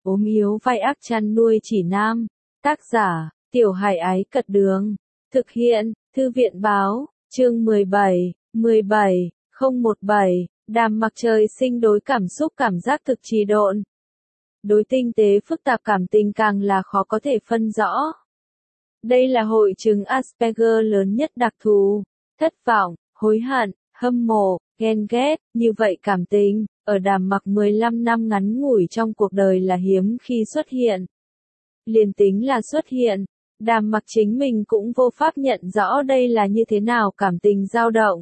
ốm yếu vai ác chăn nuôi chỉ nam. Tác giả, Tiểu Hải Ái Cật Đường. Thực hiện, Thư viện Báo, chương 17, 017, Đàm Mặc trời sinh đối cảm xúc cảm giác thực trì độn. Đối tinh tế phức tạp cảm tình càng là khó có thể phân rõ. Đây là hội chứng Asperger lớn nhất đặc thù, thất vọng, hối hận, hâm mộ, ghen ghét, như vậy cảm tình, ở Đàm Mặc 15 năm ngắn ngủi trong cuộc đời là hiếm khi xuất hiện. Liền tính là xuất hiện, Đàm Mặc chính mình cũng vô pháp nhận rõ đây là như thế nào cảm tình dao động.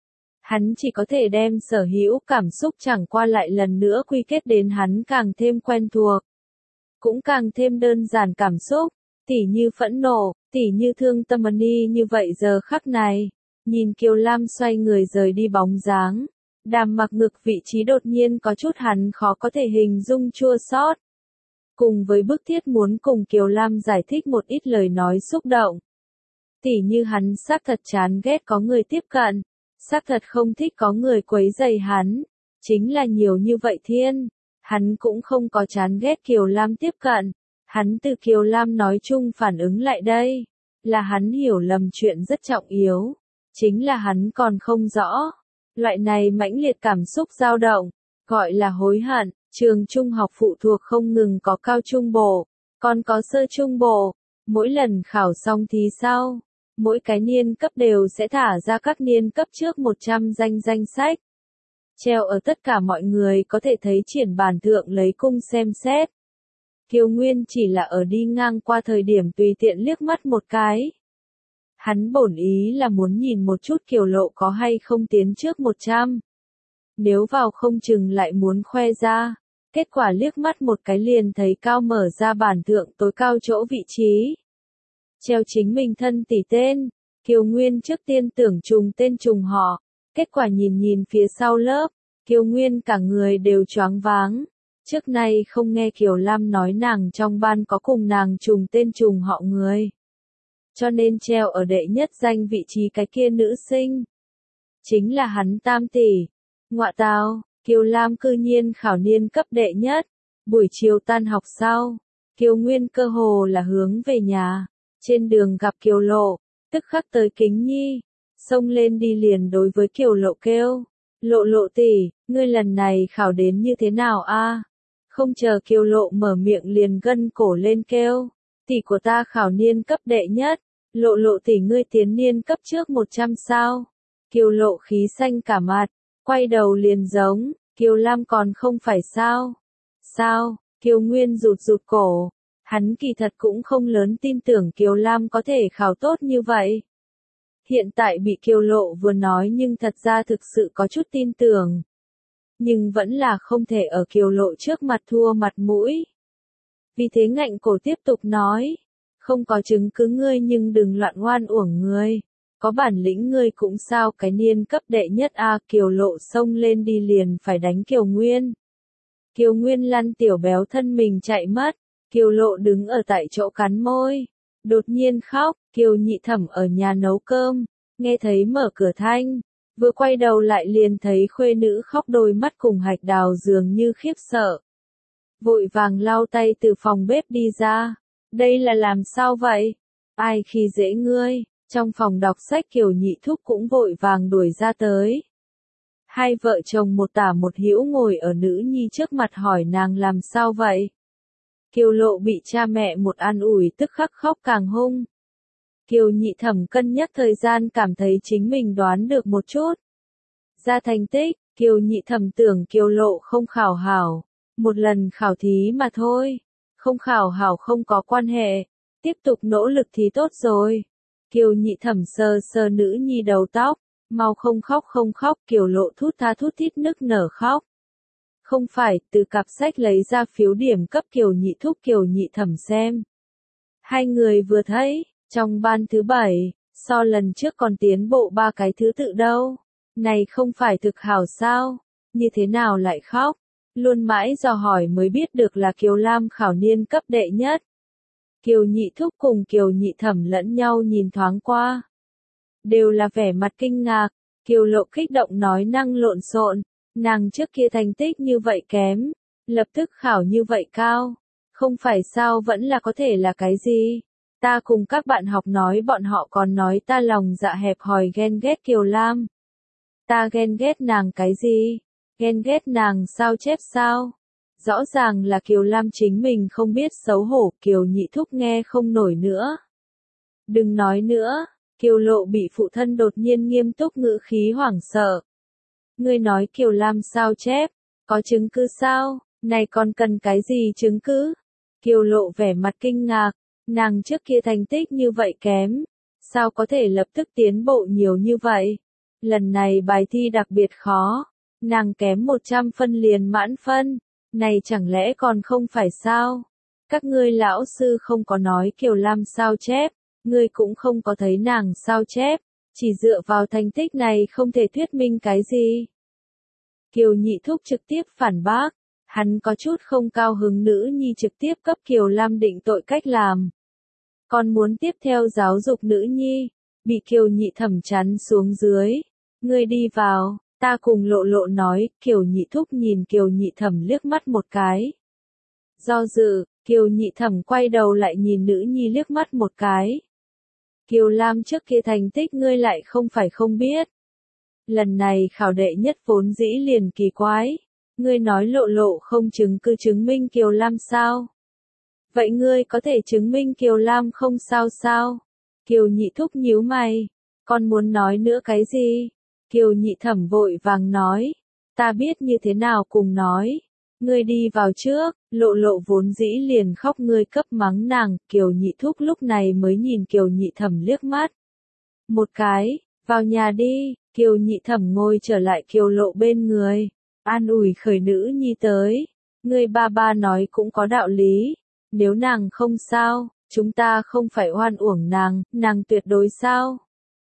Hắn chỉ có thể đem sở hữu cảm xúc chẳng qua lại lần nữa quy kết đến hắn càng thêm quen thuộc. Cũng càng thêm đơn giản cảm xúc, tỉ như phẫn nộ, tỉ như thương tâm như vậy giờ khắc này. Nhìn Kiều Lam xoay người rời đi bóng dáng, Đàm Mặc ngực vị trí đột nhiên có chút hắn khó có thể hình dung chua xót. Cùng với bức thiết muốn cùng Kiều Lam giải thích một ít lời nói xúc động. Tỉ như hắn xác thật chán ghét có người tiếp cận, xác thật không thích có người quấy rầy hắn, chính là nhiều như vậy thiên, hắn cũng không có chán ghét Kiều Lam tiếp cận, hắn từ Kiều Lam nói chung phản ứng lại đây, là hắn hiểu lầm chuyện rất trọng yếu, chính là hắn còn không rõ, loại này mãnh liệt cảm xúc dao động, gọi là hối hận. Trường trung học phụ thuộc không ngừng có cao trung bộ, còn có sơ trung bộ, mỗi lần khảo xong thì sau, mỗi cái niên cấp đều sẽ thả ra các niên cấp trước 100 danh sách. Treo ở tất cả mọi người có thể thấy triển bản thượng lấy cung xem xét. Kiều Nguyên chỉ là ở đi ngang qua thời điểm tùy tiện liếc mắt một cái. Hắn bổn ý là muốn nhìn một chút Kiều Lộ có hay không tiến trước 100. Nếu vào không chừng lại muốn khoe ra. Kết quả liếc mắt một cái liền thấy cao mở ra bản thượng tối cao chỗ vị trí. Treo chính mình thân tỷ tên, Kiều Nguyên trước tiên tưởng trùng tên trùng họ, kết quả nhìn phía sau lớp, Kiều Nguyên cả người đều choáng váng. Trước nay không nghe Kiều Lam nói nàng trong ban có cùng nàng trùng tên trùng họ người. Cho nên treo ở đệ nhất danh vị trí cái kia nữ sinh. Chính là hắn tam tỷ. Ngọa tào. Kiều Lam cư nhiên khảo niên cấp đệ nhất, buổi chiều tan học sau, Kiều Nguyên cơ hồ là hướng về nhà, trên đường gặp Kiều Lộ, tức khắc tới Kính Nhi, xông lên đi liền đối với Kiều Lộ kêu, Lộ tỷ, ngươi lần này khảo đến như thế nào a? Không chờ Kiều Lộ mở miệng liền gân cổ lên kêu, tỷ của ta khảo niên cấp đệ nhất, Lộ tỷ ngươi tiến niên cấp trước 100 sao? Kiều Lộ khí xanh cả mặt. Quay đầu liền giống, Kiều Lam còn không phải sao? Sao? Kiều Nguyên rụt cổ. Hắn kỳ thật cũng không lớn tin tưởng Kiều Lam có thể khảo tốt như vậy. Hiện tại bị Kiều Lộ vừa nói nhưng thật ra thực sự có chút tin tưởng. Nhưng vẫn là không thể ở Kiều Lộ trước mặt thua mặt mũi. Vì thế ngạnh cổ tiếp tục nói. Không có chứng cứ ngươi nhưng đừng loạn oan uổng ngươi. Có bản lĩnh ngươi cũng sao cái niên cấp đệ nhất a. Kiều Lộ xông lên đi liền phải đánh Kiều Nguyên. Kiều Nguyên lăn tiểu béo thân mình chạy mất, Kiều Lộ đứng ở tại chỗ cắn môi, đột nhiên khóc. Kiều Nhị Thẩm ở nhà nấu cơm, nghe thấy mở cửa thanh, vừa quay đầu lại liền thấy khuê nữ khóc đôi mắt cùng hạch đào dường như khiếp sợ. Vội vàng lau tay từ phòng bếp đi ra, đây là làm sao vậy? Ai khi dễ ngươi? Trong phòng đọc sách Kiều Nhị Thúc cũng vội vàng đuổi ra tới. Hai vợ chồng một tả một hữu ngồi ở nữ nhi trước mặt hỏi nàng làm sao vậy. Kiều Lộ bị cha mẹ một an ủi tức khắc khóc càng hung. Kiều Nhị Thẩm cân nhắc thời gian cảm thấy chính mình đoán được một chút. Ra thành tích, Kiều Nhị Thẩm tưởng Kiều Lộ không khảo hảo. Một lần khảo thí mà thôi. Không khảo hảo không có quan hệ. Tiếp tục nỗ lực thì tốt rồi. Kiều Nhị Thẩm sờ nữ nhi đầu tóc, mau không khóc, Kiều Lộ thút tha thút thít nức nở khóc. Không phải, từ cặp sách lấy ra phiếu điểm cấp Kiều Nhị Thúc Kiều Nhị Thẩm xem. Hai người vừa thấy, trong ban thứ 7, so lần trước còn tiến bộ 3 cái thứ tự đâu. Này không phải thực hảo sao, như thế nào lại khóc, luôn mãi dò hỏi mới biết được là Kiều Lam khảo niên cấp đệ nhất. Kiều Nhị Thúc cùng Kiều Nhị Thẩm lẫn nhau nhìn thoáng qua. Đều là vẻ mặt kinh ngạc, Kiều Lộ kích động nói năng lộn xộn, nàng trước kia thành tích như vậy kém, lập tức khảo như vậy cao, Không phải sao vẫn là có thể là cái gì? Ta cùng các bạn học nói bọn họ còn nói ta lòng dạ hẹp hòi ghen ghét Kiều Lam. Ta ghen ghét nàng cái gì? Ghen ghét nàng sao chép sao? Rõ ràng là Kiều Lam chính mình không biết xấu hổ, Kiều Nhị Thúc nghe không nổi nữa. Đừng nói nữa, Kiều Lộ bị phụ thân đột nhiên nghiêm túc ngữ khí hoảng sợ. Ngươi nói Kiều Lam sao chép, có chứng cứ sao, này còn cần cái gì chứng cứ? Kiều Lộ vẻ mặt kinh ngạc, nàng trước kia thành tích như vậy kém, sao có thể lập tức tiến bộ nhiều như vậy? Lần này bài thi đặc biệt khó, nàng kém 100 phân liền mãn phân, này chẳng lẽ còn không phải sao? Các ngươi lão sư không có nói Kiều Lam sao chép, ngươi cũng không có thấy nàng sao chép, chỉ dựa vào thành tích này không thể thuyết minh cái gì. Kiều Nhị Thúc trực tiếp phản bác, hắn có chút không cao hứng nữ nhi trực tiếp cấp Kiều Lam định tội cách làm. Còn muốn tiếp theo giáo dục nữ nhi, bị Kiều Nhị Thẩm chắn xuống dưới. Ngươi đi vào, ta cùng Lộ Lộ nói, Kiều Nhị Thúc nhìn Kiều Nhị Thẩm liếc mắt một cái. Do dự, Kiều Nhị Thẩm quay đầu lại nhìn nữ nhi liếc mắt một cái. Kiều Lam trước kia thành tích ngươi lại không phải không biết. Lần này khảo đệ nhất vốn dĩ liền kỳ quái. Ngươi nói Lộ Lộ không chứng cứ chứng minh Kiều Lam sao? Vậy ngươi có thể chứng minh Kiều Lam không sao sao? Kiều Nhị Thúc nhíu mày. Con muốn nói nữa cái gì? Kiều Nhị Thẩm vội vàng nói. Ta biết như thế nào cùng nói. Ngươi đi vào trước, Lộ Lộ vốn dĩ liền khóc ngươi cấp mắng nàng. Kiều Nhị Thúc lúc này mới nhìn Kiều Nhị Thẩm liếc mắt. Một cái, vào nhà đi. Kiều Nhị Thẩm ngồi trở lại Kiều Lộ bên người. An ủi khởi nữ nhi tới. Ngươi ba ba nói cũng có đạo lý. Nếu nàng không sao, chúng ta không phải oan uổng nàng tuyệt đối sao?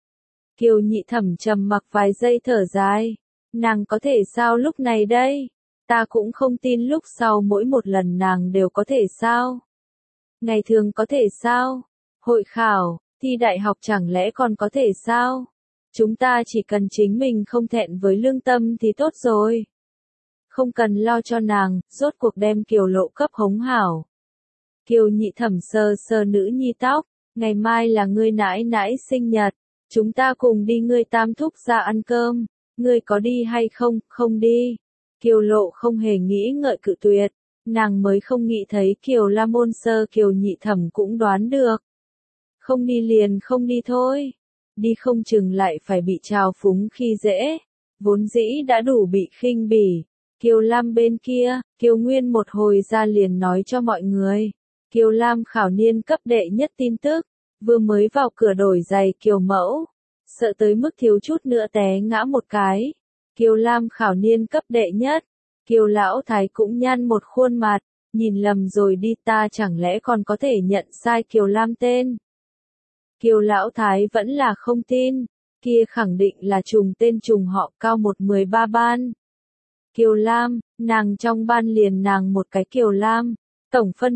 Kiều Nhị Thẩm trầm mặc vài giây thở dài. Nàng có thể sao lúc này đây? Ta cũng không tin lúc sau mỗi một lần nàng đều có thể sao? Ngày thường có thể sao? Hội khảo, thi đại học chẳng lẽ còn có thể sao? Chúng ta chỉ cần chính mình không thẹn với lương tâm thì tốt rồi. Không cần lo cho nàng, rốt cuộc đem Kiều Lộ cấp hống hảo. Kiều Nhị Thẩm sờ sờ nữ nhi tóc, ngày mai là ngươi nãi nãi sinh nhật, chúng ta cùng đi ngươi tam thúc ra ăn cơm, ngươi có đi hay không? Không đi. Kiều Lộ không hề nghĩ ngợi cự tuyệt, nàng mới không nghĩ thấy Kiều Lam ôn sơ Kiều Nhị Thẩm cũng đoán được. Không đi liền không đi thôi, đi không chừng lại phải bị trào phúng khi dễ, vốn dĩ đã đủ bị khinh bỉ. Kiều Lam bên kia, Kiều Nguyên một hồi ra liền nói cho mọi người. Kiều Lam khảo niên cấp đệ nhất tin tức, vừa mới vào cửa đổi giày Kiều Mẫu, sợ tới mức thiếu chút nữa té ngã một cái. Kiều Lam khảo niên cấp đệ nhất, Kiều Lão Thái cũng nhăn một khuôn mặt, nhìn lầm rồi đi ta chẳng lẽ còn có thể nhận sai Kiều Lam tên. Kiều Lão Thái vẫn là không tin, kia khẳng định là trùng tên trùng họ cao 113 ban. Kiều Lam, nàng trong ban liền nàng một cái Kiều Lam, tổng phân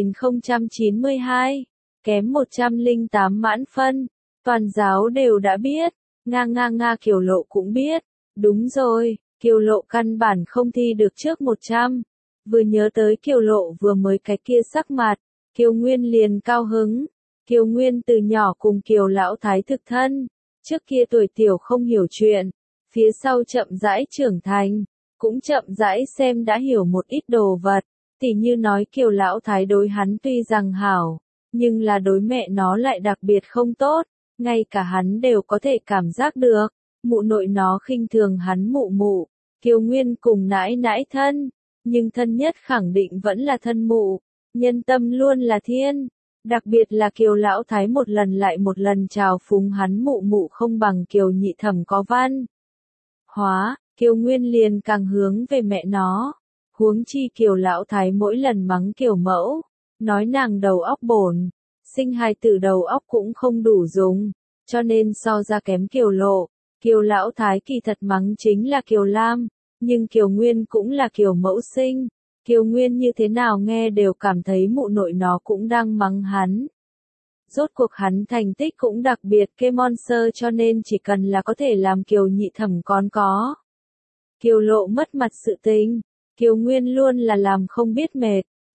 1092, kém 108 mãn phân, toàn giáo đều đã biết, nga Kiều Lộ cũng biết, đúng rồi, Kiều Lộ căn bản không thi được trước 100, vừa nhớ tới Kiều Lộ vừa mới cái kia sắc mặt, Kiều Nguyên liền cao hứng, Kiều Nguyên từ nhỏ cùng Kiều Lão Thái thực thân, trước kia tuổi tiểu không hiểu chuyện, phía sau chậm rãi trưởng thành, cũng chậm rãi xem đã hiểu một ít đồ vật, tỉ như nói Kiều Lão Thái đối hắn tuy rằng hảo, nhưng là đối mẹ nó lại đặc biệt không tốt, ngay cả hắn đều có thể cảm giác được, mụ nội nó khinh thường hắn mụ mụ, Kiều Nguyên cùng nãi nãi thân, nhưng thân nhất khẳng định vẫn là thân mụ, nhân tâm luôn là thiên. Đặc biệt là Kiều Lão Thái một lần lại một lần trào phúng hắn mụ mụ không bằng Kiều Nhị Thẩm có văn hóa, Kiều Nguyên liền càng hướng về mẹ nó. Huống chi Kiều Lão Thái mỗi lần mắng Kiều Mẫu, nói nàng đầu óc bổn, sinh hài tử đầu óc cũng không đủ dùng, cho nên so ra kém Kiều Lộ. Kiều Lão Thái kỳ thật mắng chính là Kiều Lam, nhưng Kiều Nguyên cũng là Kiều Mẫu sinh. Kiều Nguyên như thế nào nghe đều cảm thấy mụ nội nó cũng đang mắng hắn. Rốt cuộc hắn thành tích cũng đặc biệt kê monster cho nên chỉ cần là có thể làm Kiều Nhị Thẩm còn có. Kiều Lộ mất mặt sự tình, Kiều Nguyên luôn là làm không biết mệt,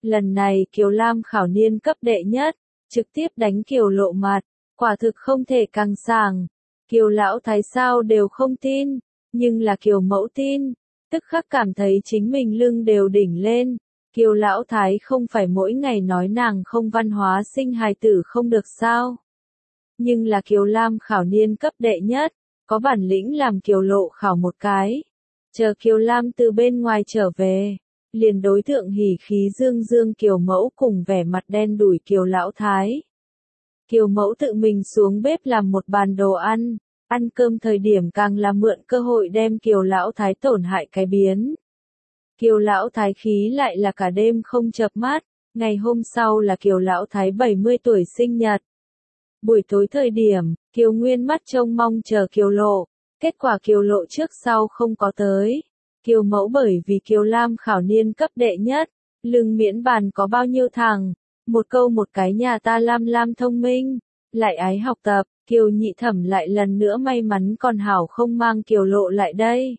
Lần này Kiều Lam khảo niên cấp đệ nhất, trực tiếp đánh Kiều Lộ mặt, quả thực không thể căng sàng. Kiều lão thái sao đều không tin, nhưng là Kiều mẫu tin, tức khắc cảm thấy chính mình lưng đều đỉnh lên. Kiều lão thái không phải mỗi ngày nói nàng không văn hóa sinh hài tử không được sao. Nhưng là Kiều Lam khảo niên cấp đệ nhất, có bản lĩnh làm Kiều Lộ khảo một cái. Chờ Kiều Lam từ bên ngoài trở về, liền đối tượng hỉ khí dương dương Kiều mẫu cùng vẻ mặt đen đủi Kiều lão thái. Kiều mẫu tự mình xuống bếp làm một bàn đồ ăn, ăn cơm thời điểm càng là mượn cơ hội đem Kiều lão thái tổn hại cái biến. Kiều lão thái khí lại là cả đêm không chợp mắt, ngày hôm sau là Kiều lão thái 70 tuổi sinh nhật. Buổi tối thời điểm, Kiều Nguyên mắt trông mong chờ Kiều Lộ, kết quả Kiều Lộ trước sau không có tới. Kiều mẫu bởi vì Kiều Lam khảo niên cấp đệ nhất, lương miễn bàn có bao nhiêu thằng, một câu một cái nhà ta Lam Lam thông minh, lại ái học tập, Kiều nhị thẩm lại lần nữa may mắn còn hảo không mang Kiều Lộ lại đây.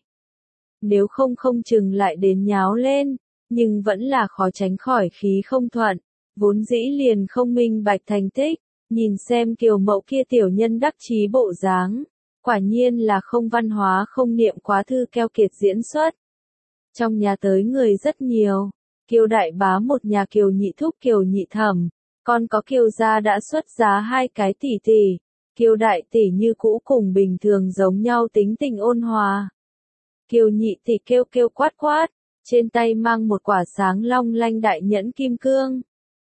Nếu không không chừng lại đến nháo lên, nhưng vẫn là khó tránh khỏi khí không thuận, vốn dĩ liền không minh bạch thành tích, nhìn xem Kiều mẫu kia tiểu nhân đắc chí bộ dáng, quả nhiên là không văn hóa không niệm quá thư keo kiệt diễn xuất. Trong nhà tới người rất nhiều, Kiều đại bá một nhà Kiều nhị thúc Kiều nhị thẩm, còn có Kiều gia đã xuất giá 2 cái tỷ tỷ, Kiều đại tỷ như cũ cùng bình thường giống nhau tính tình ôn hòa. Kiều nhị tỷ kêu kêu quát quát, trên tay mang một quả sáng long lanh đại nhẫn kim cương.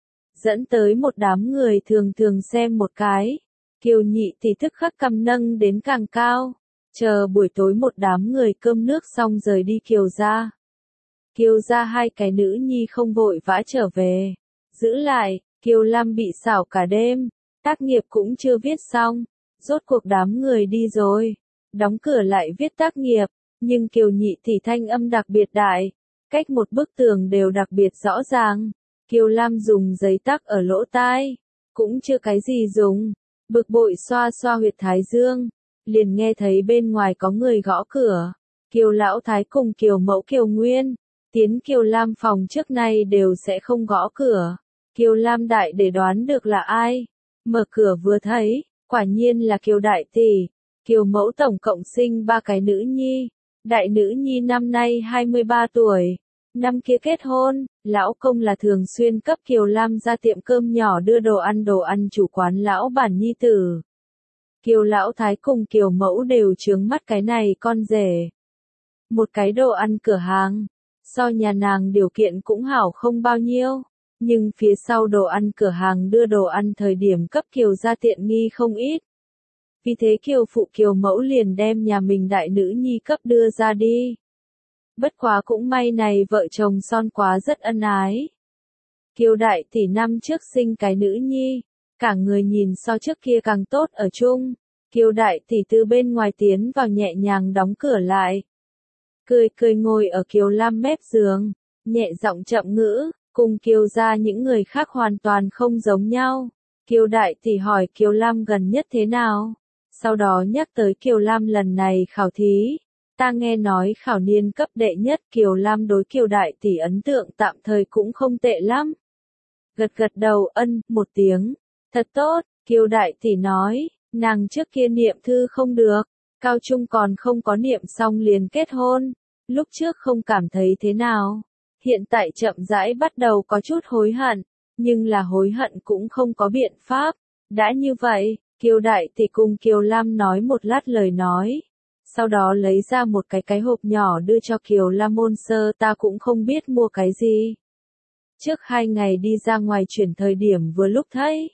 Dẫn tới một đám người thường thường xem một cái. Kiều nhị tỷ tức khắc cầm nâng đến càng cao. Chờ buổi tối một đám người cơm nước xong rời đi Kiều gia. Kiều gia 2 cái nữ nhi không vội vã trở về. Giữ lại, Kiều Lam bị xảo cả đêm. Tác nghiệp cũng chưa viết xong. Rốt cuộc đám người đi rồi. Đóng cửa lại viết tác nghiệp. Nhưng Kiều nhị tỷ thanh âm đặc biệt đại. Cách một bức tường đều đặc biệt rõ ràng. Kiều Lam dùng giấy tắc ở lỗ tai, cũng chưa cái gì dùng, bực bội xoa xoa huyệt thái dương, liền nghe thấy bên ngoài có người gõ cửa. Kiều lão thái cùng Kiều mẫu Kiều Nguyên, tiến Kiều Lam phòng trước nay đều sẽ không gõ cửa. Kiều Lam đại để đoán được là ai, mở cửa vừa thấy, quả nhiên là Kiều đại tỷ. Kiều mẫu tổng cộng sinh 3 cái nữ nhi, đại nữ nhi năm nay 23 tuổi. Năm kia kết hôn, lão công là thường xuyên cấp Kiều Lam ra tiệm cơm nhỏ đưa đồ ăn chủ quán lão bản nhi tử. Kiều lão thái cùng Kiều mẫu đều chướng mắt cái này con rể. Một cái đồ ăn cửa hàng, so nhà nàng điều kiện cũng hảo không bao nhiêu, nhưng phía sau đồ ăn cửa hàng đưa đồ ăn thời điểm cấp Kiều ra tiện nghi không ít. Vì thế Kiều phụ Kiều mẫu liền đem nhà mình đại nữ nhi cấp đưa ra đi. Bất quá cũng may này vợ chồng son quá rất ân ái. Kiều đại tỷ năm trước sinh cái nữ nhi, cả người nhìn so trước kia càng tốt ở chung. Kiều đại tỷ từ bên ngoài tiến vào nhẹ nhàng đóng cửa lại. Cười cười ngồi ở Kiều Lam mép giường, nhẹ giọng chậm ngữ, cùng Kiều gia những người khác hoàn toàn không giống nhau. Kiều đại tỷ hỏi Kiều Lam gần nhất thế nào, sau đó nhắc tới Kiều Lam lần này khảo thí. Ta nghe nói khảo niên cấp đệ nhất Kiều Lam đối Kiều đại tỷ ấn tượng tạm thời cũng không tệ lắm. Gật gật đầu ân, một tiếng. Thật tốt, Kiều đại tỷ nói, nàng trước kia niệm thư không được, cao trung còn không có niệm xong liền kết hôn, lúc trước không cảm thấy thế nào. Hiện tại chậm rãi bắt đầu có chút hối hận, nhưng là hối hận cũng không có biện pháp. Đã như vậy, Kiều đại tỷ cùng Kiều Lam nói một lát lời nói. Sau đó lấy ra một cái hộp nhỏ đưa cho Kiều Lam môn sơ ta cũng không biết mua cái gì. Trước 2 ngày đi ra ngoài chuyển thời điểm vừa lúc thấy.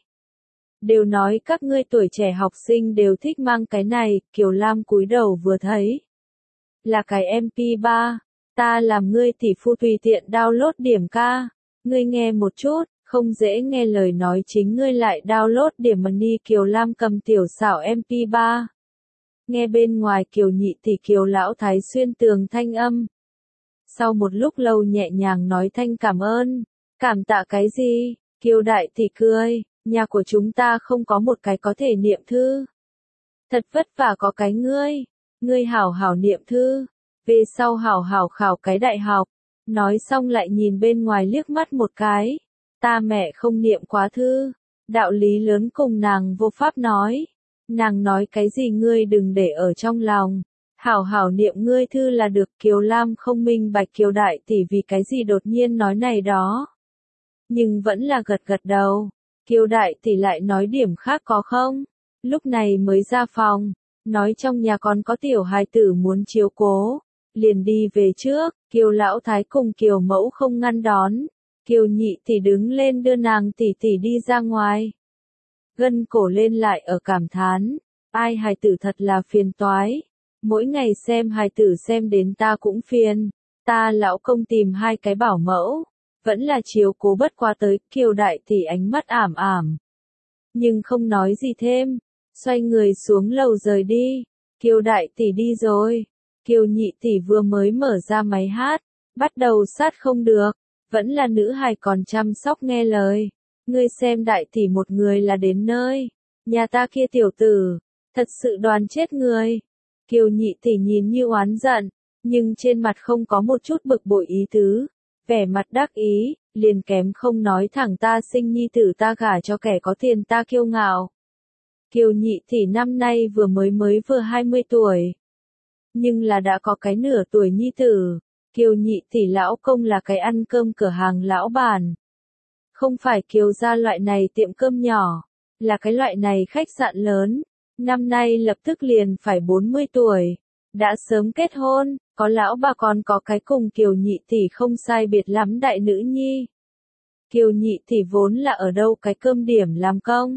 Đều nói các ngươi tuổi trẻ học sinh đều thích mang cái này, Kiều Lam cúi đầu vừa thấy. Là cái MP3, ta làm ngươi tỷ phu tùy tiện download điểm ca. Ngươi nghe một chút, không dễ nghe lời nói chính ngươi lại download điểm money Kiều Lam cầm tiểu xảo MP3. Nghe bên ngoài Kiều nhị tỷ Kiều lão thái xuyên tường thanh âm. Sau một lúc lâu nhẹ nhàng nói thanh cảm ơn. Cảm tạ cái gì? Kiều đại tỷ cười, nhà của chúng ta không có một cái có thể niệm thư. Thật vất vả có cái ngươi hảo hảo niệm thư, về sau hảo hảo khảo cái đại học, Nói xong lại nhìn bên ngoài liếc mắt một cái. Ta mẹ không niệm quá thư. Đạo lý lớn cùng nàng vô pháp nói. Nàng nói cái gì ngươi đừng để ở trong lòng. Hảo hảo niệm ngươi thư là được. Kiều Lam không minh bạch Kiều đại tỷ vì cái gì đột nhiên nói này đó. Nhưng vẫn là gật gật đầu. Kiều đại tỷ lại nói điểm khác có không? Lúc này mới ra phòng. Nói trong nhà còn có tiểu hài tử muốn chiếu cố. Liền đi về trước. Kiều lão thái cùng Kiều mẫu không ngăn đón. Kiều nhị tỷ đứng lên đưa nàng tỷ tỷ đi ra ngoài. Gân cổ lên lại ở cảm thán. Ai hài tử thật là phiền toái. Mỗi ngày xem hài tử xem đến ta cũng phiền. Ta lão công tìm 2 cái bảo mẫu. Vẫn là chiếu cố bất qua tới. Kiều đại tỷ ánh mắt ảm ảm. Nhưng không nói gì thêm. Xoay người xuống lầu rời đi. Kiều đại tỷ đi rồi. Kiều nhị tỷ vừa mới mở ra máy hát. Bắt đầu sát không được. Vẫn là nữ hài còn chăm sóc nghe lời. Ngươi xem đại tỷ một người là đến nơi. Nhà ta kia tiểu tử. Thật sự đoán chết người. Kiều nhị tỷ nhìn như oán giận. Nhưng trên mặt không có một chút bực bội ý tứ. Vẻ mặt đắc ý. Liền kém không nói thẳng ta sinh nhi tử ta gả cho kẻ có tiền ta kiêu ngạo. Kiều nhị tỷ năm nay vừa 20 tuổi. Nhưng là đã có cái nửa tuổi nhi tử. Kiều nhị tỷ lão công là cái ăn cơm cửa hàng lão bản. Không phải Kiều gia loại này tiệm cơm nhỏ. Là cái loại này khách sạn lớn. Năm nay lập tức liền phải 40 tuổi. Đã sớm kết hôn. Có lão bà còn có cái cùng Kiều nhị tỷ không sai biệt lắm đại nữ nhi. Kiều nhị tỷ vốn là ở đâu cái cơm điểm làm công.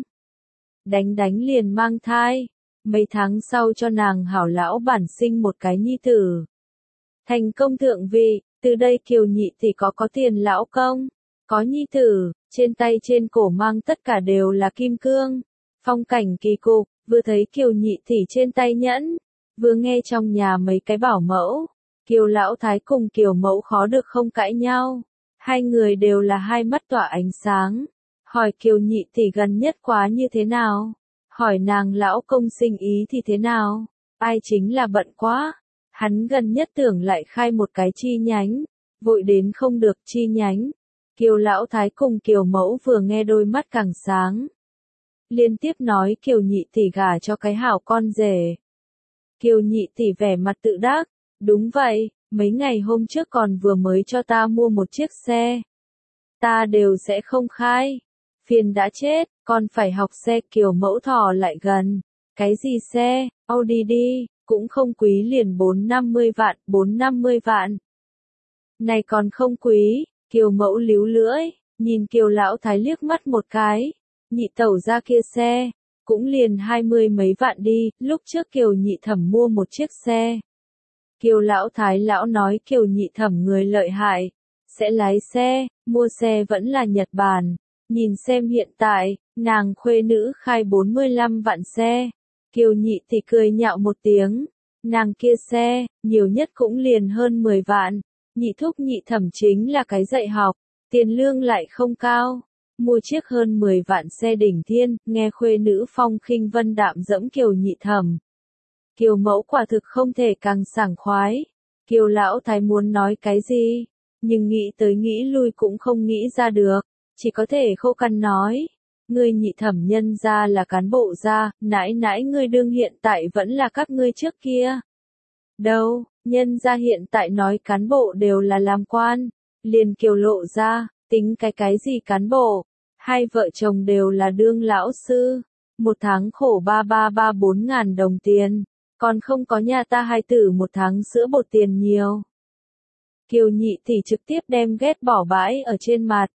Đánh liền mang thai. Mấy tháng sau cho nàng hảo lão bản sinh một cái nhi tử. Thành công thượng vị, từ đây Kiều nhị tỷ có tiền lão công, có nhi tử, trên tay trên cổ mang tất cả đều là kim cương. Phong cảnh kỳ cục, vừa thấy Kiều nhị tỷ trên tay nhẫn, vừa nghe trong nhà mấy cái bảo mẫu, Kiều lão thái cùng Kiều mẫu khó được không cãi nhau. Hai người đều là hai mắt tỏa ánh sáng. Hỏi Kiều nhị tỷ gần nhất quá như thế nào? Hỏi nàng lão công sinh ý thì thế nào? Ai chính là bận quá. Hắn gần nhất tưởng lại khai một cái chi nhánh. Vội đến không được chi nhánh. Kiều lão thái cùng Kiều mẫu vừa nghe đôi mắt càng sáng. Liên tiếp nói Kiều nhị tỷ gả cho cái hảo con rể. Kiều nhị tỷ vẻ mặt tự đắc. Đúng vậy, mấy ngày hôm trước còn vừa mới cho ta mua một chiếc xe. Ta đều sẽ không khai. Phiền đã chết, còn phải học xe. Kiều mẫu thò lại gần. Cái gì xe, Audi đi, cũng không quý liền 450 vạn. Này còn không quý, Kiều mẫu líu lưỡi, nhìn Kiều lão thái liếc mắt một cái. Nhị tẩu ra kia xe, cũng liền 20 mấy vạn đi. Lúc trước Kiều nhị thẩm mua một chiếc xe. Kiều lão thái lão nói Kiều nhị thẩm người lợi hại, sẽ lái xe, mua xe vẫn là Nhật Bản. Nhìn xem hiện tại, nàng khuê nữ khai 45 vạn xe. Kiều nhị thì cười nhạo một tiếng. Nàng kia xe, nhiều nhất cũng liền hơn 10 vạn. Nhị thúc nhị thẩm chính là cái dạy học, tiền lương lại không cao. Mua chiếc hơn 10 vạn xe đỉnh thiên, nghe khuê nữ phong khinh vân đạm dẫm Kiều nhị thẩm. Kiều mẫu quả thực không thể càng sảng khoái. Kiều lão thái muốn nói cái gì, nhưng nghĩ tới nghĩ lui cũng không nghĩ ra được. Chỉ có thể khô cằn nói. Ngươi nhị thẩm nhân ra là cán bộ gia, nãi nãi ngươi đương hiện tại vẫn là các ngươi trước kia. Đâu, nhân ra hiện tại nói cán bộ đều là làm quan. Liền Kiều lộ ra, tính cái gì cán bộ. Hai vợ chồng đều là đương lão sư. Một tháng khổ 4 ngàn đồng tiền. Còn không có nhà ta hai tử một tháng sữa bột tiền nhiều. Kiều nhị thì trực tiếp đem ghét bỏ bãi ở trên mặt.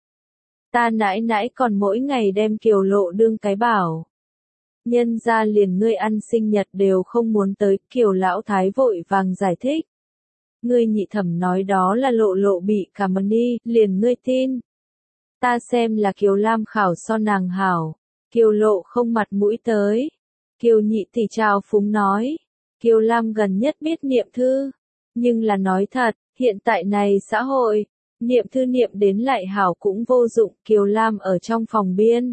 Ta nãi nãi còn mỗi ngày đem Kiều lộ đương cái bảo. Nhân ra liền ngươi ăn sinh nhật đều không muốn tới. Kiều lão thái vội vàng giải thích. Ngươi nhị thẩm nói đó là lộ lộ bị cảm ơn đi, liền ngươi tin. Ta xem là Kiều Lam khảo so nàng hảo. Kiều lộ không mặt mũi tới. Kiều nhị thì chào phúng nói. Kiều Lam gần nhất biết niệm thư. Nhưng là nói thật, hiện tại này xã hội, niệm thư niệm đến lại hảo cũng vô dụng. Kiều Lam ở trong phòng biên.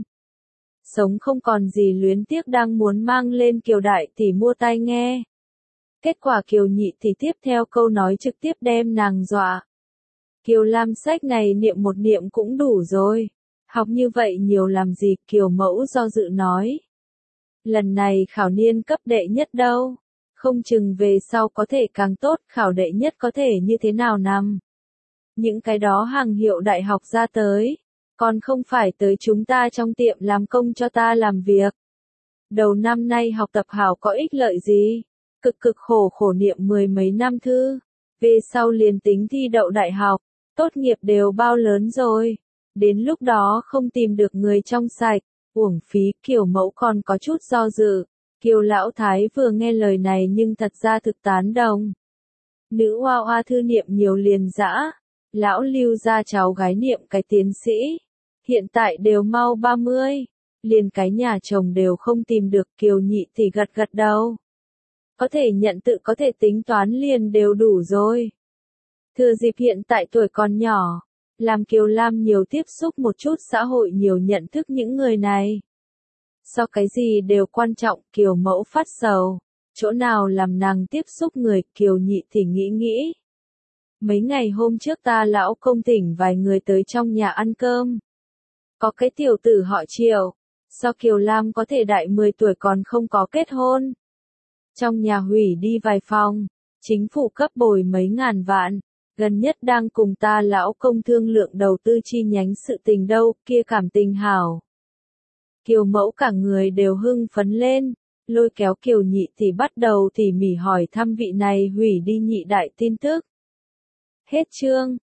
Sống không còn gì luyến tiếc đang muốn mang lên Kiều đại tỷ mua tai nghe. Kết quả Kiều nhị thì tiếp theo câu nói trực tiếp đem nàng dọa. Kiều Lam sách này niệm một niệm cũng đủ rồi. Học như vậy nhiều làm gì, Kiều Mẫu do dự nói. Lần này khảo niên cấp đệ nhất đâu. Không chừng về sau có thể càng tốt, khảo đệ nhất có thể như thế nào nằm. Những cái đó hàng hiệu đại học ra tới. Còn không phải tới chúng ta trong tiệm làm công cho ta làm việc. Đầu năm nay học tập hảo có ích lợi gì? Cực cực khổ khổ niệm 10 mấy năm thư. Về sau liền tính thi đậu đại học, tốt nghiệp đều bao lớn rồi. Đến lúc đó không tìm được người trong sạch, uổng phí. Kiều Mẫu còn có chút do dự. Kiều Lão Thái vừa nghe lời này nhưng thật ra thực tán đồng. Nữ hoa hoa thư niệm nhiều liền dã. Lão Lưu gia cháu gái niệm cái tiến sĩ. Hiện tại đều mau 30. Liền cái nhà chồng đều không tìm được. Kiều Nhị thì gật gật đầu. Có thể nhận tự có thể tính toán liền đều đủ rồi. Thừa dịp hiện tại tuổi còn nhỏ, làm Kiều Lam nhiều tiếp xúc một chút xã hội, nhiều nhận thức những người này. Sau cái gì đều quan trọng, Kiều Mẫu phát sầu. Chỗ nào làm nàng tiếp xúc người, Kiều Nhị thì nghĩ. Mấy ngày hôm trước ta lão công thỉnh vài người tới trong nhà ăn cơm. Có cái tiểu tử họ Triều. Sao Kiều Lam có thể đại 10 tuổi còn không có kết hôn? Trong nhà hủy đi vài phòng. Chính phủ cấp bồi mấy ngàn vạn. Gần nhất đang cùng ta lão công thương lượng đầu tư chi nhánh sự tình đâu, kia cảm tình hảo. Kiều Mẫu cả người đều hưng phấn lên, lôi kéo Kiều Nhị thì bắt đầu tỉ mỉ hỏi thăm vị này hủy đi nhị đại tin tức. Hết chương.